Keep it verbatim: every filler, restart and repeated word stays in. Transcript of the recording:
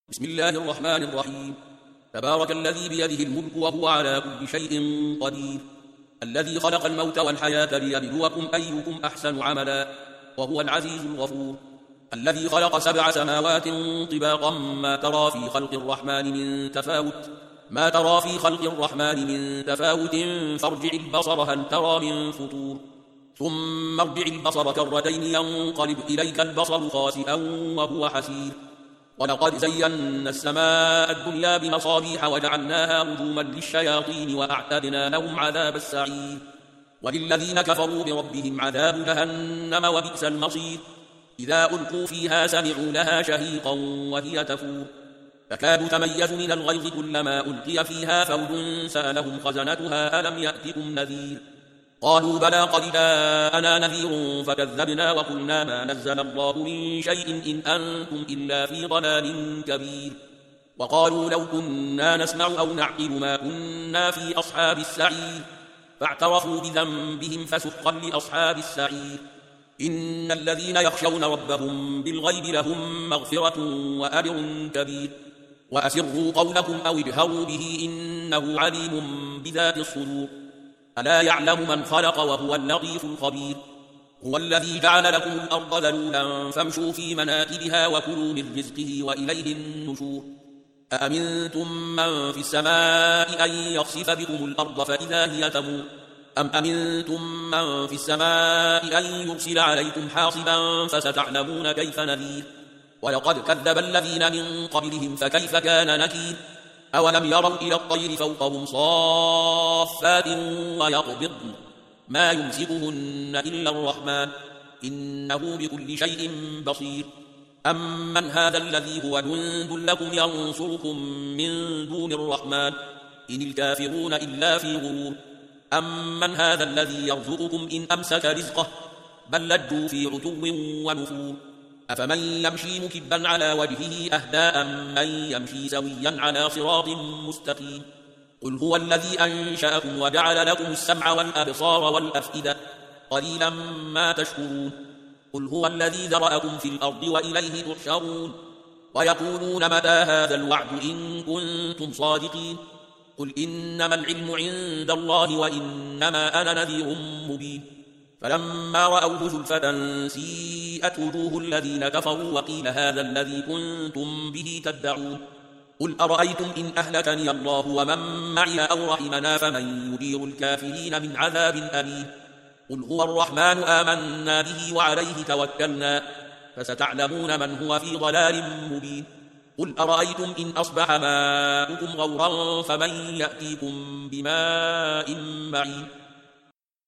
بسم الله الرحمن الرحيم. تبارك الذي بيده الملك وهو على كل شيء قدير، الذي خلق الموت والحياة ليبلوكم أيكم أحسن عملا، وهو العزيز الغفور. الذي خلق سبع سماوات طباقا ما ترى في خلق الرحمن من تفاوت ما ترى في خلق الرحمن من تفاوت فارجع البصر هل ترى من فطور ثم ارجع البصر كرتين ينقلب إليك البصر خاسئا وهو حسير. ولقد زينا السماء الدنيا بمصابيح وجعلناها رجوما للشياطين وأعتدنا لهم عذاب السعير. وللذين كفروا بربهم عذاب جهنم وبئس المصير. إذا ألقوا فيها سمعوا لها شهيقا وهي تفور تكاد تميز من الغيظ كلما ألقي فيها فوج سألهم خزنتها ألم يأتكم نذير قالوا بلى قد جاءنا نذير فكذبنا وقلنا ما نزل الله من شيء إن أنتم إلا في ضلال كبير. وقالوا لو كنا نسمع أو نعقل ما كنا في أصحاب السعير فاعترفوا بذنبهم فسحقا لأصحاب السعير. إن الذين يخشون ربهم بالغيب لهم مغفرة وأجر كبير. وأسروا قولكم أو اجهروا به إنه عليم بذات الصدور. ألا يعلم من خلق وهو اللطيف الخبير. هو الذي جعل لكم الأرض ذلولا فامشوا في مناكبها وكلوا من رزقه وإليه النشور. أأمنتم من في السماء أن يخسف بكم الأرض فإذا هي تمور أم أمنتم من في السماء أن يرسل عليكم حاصبا فستعلمون كيف نذير. ولقد كذب الذين من قبلهم فكيف كان نكير. أولم يروا إلى الطير فوقهم صافات ويقبضن ما يمسكهن إلا الرحمن إنه بكل شيء بصير. أمن هذا الذي هو جند لكم ينصركم من دون الرحمن إن الكافرون إلا في غرور. أمن هذا الذي يرزقكم إن أمسك رزقه بل لجوا في عتو ونفور. أفمن يمشي مكبا على وجهه أهدى من يمشي سويا على صراط مستقيم. قل هو الذي أنشأكم وجعل لكم السمع والأبصار والأفئدة قليلا ما تشكرون. قل هو الذي ذرأكم في الأرض وإليه تحشرون. ويقولون متى هذا الوعد إن كنتم صادقين. قل إنما العلم عند الله وإنما أنا نذير مبين. فلما رأوه زلفة سيئت وجوه الذين كفروا وقيل هذا الذي كنتم به تدعون. قل أرأيتم إن أهلكني الله ومن معي أو رحمنا فمن يجير الكافرين من عذاب أليم. قل هو الرحمن آمنا به وعليه توكلنا فستعلمون من هو في ضلال مبين. قل أرأيتم إن أصبح ماؤكم غورا فمن يأتيكم بماء معين.